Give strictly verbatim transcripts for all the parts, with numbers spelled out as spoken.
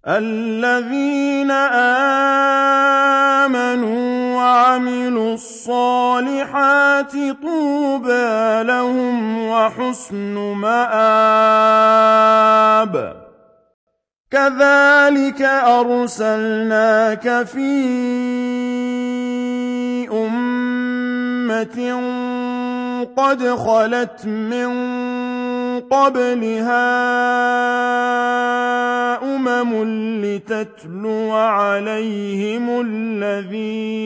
الذين آمنوا وعملوا الصالحات طوبى لهم وحسن مآب كذلك أرسلناك في أمة قد خلت من قبلها أمم لتتلو عليهم الذي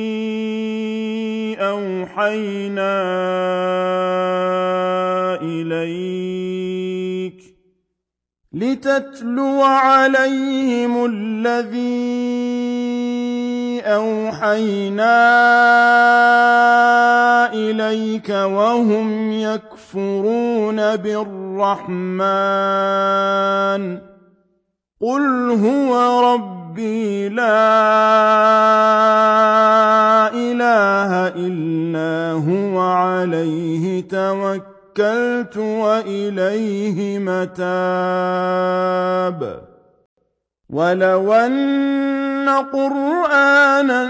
أوحينا إليك لتتلو عليهم الذي أوحينا إليك وهم يكفرون بالرحمن قل هو ربي لا إله إلا هو عليه توكلت وإليه متاب ولو أن قرآنا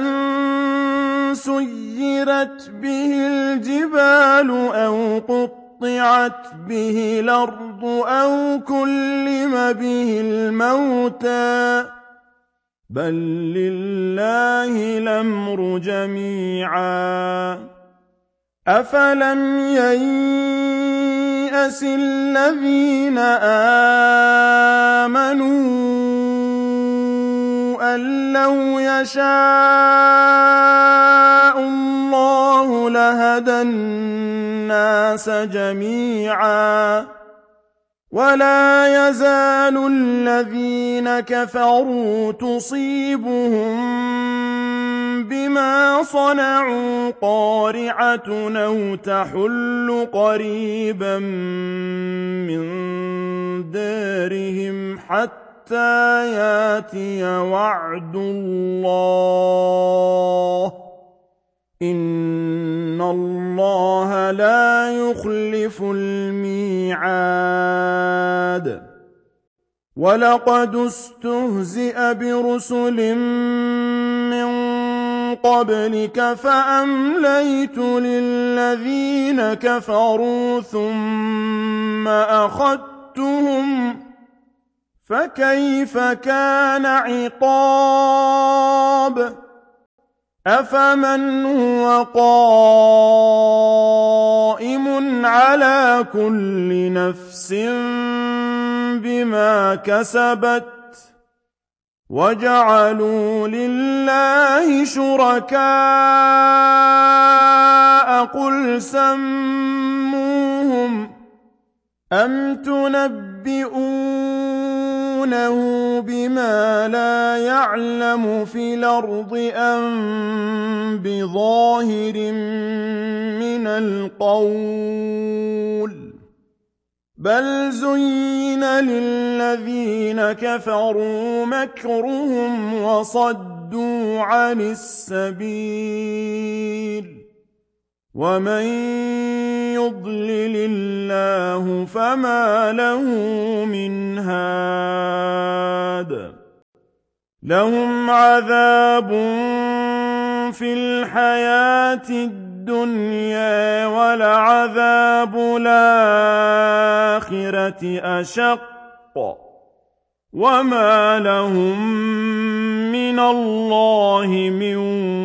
سيرت به الجبال أو قطعت به الأرض أو كلم به الموتى بل لله الأمر جميعا أفلم ييأس الذين آمنوا أن لو يشاء الله لهدى الناس جميعا ولا يزال الذين كفروا تصيبهم بما صنعوا قارعة أو تحل قريبا من دارهم حتى حتى ياتي وعد الله إن الله لا يخلف الميعاد ولقد استهزئ برسل من قبلك فأمليت للذين كفروا ثم أخذتهم فكيف كان عقاب أفمن هو قائم على كل نفس بما كسبت وجعلوا لله شركاء قل سموهم أم تنبئون بما لا يعلم في الأرض أم بظاهر من القول بل زين للذين كفروا مكرهم وصدوا عن السبيل ومن يضلل الله فما له من هاد لهم عذاب في الحياة الدنيا ولعذاب الآخرة أشق وما لهم من الله من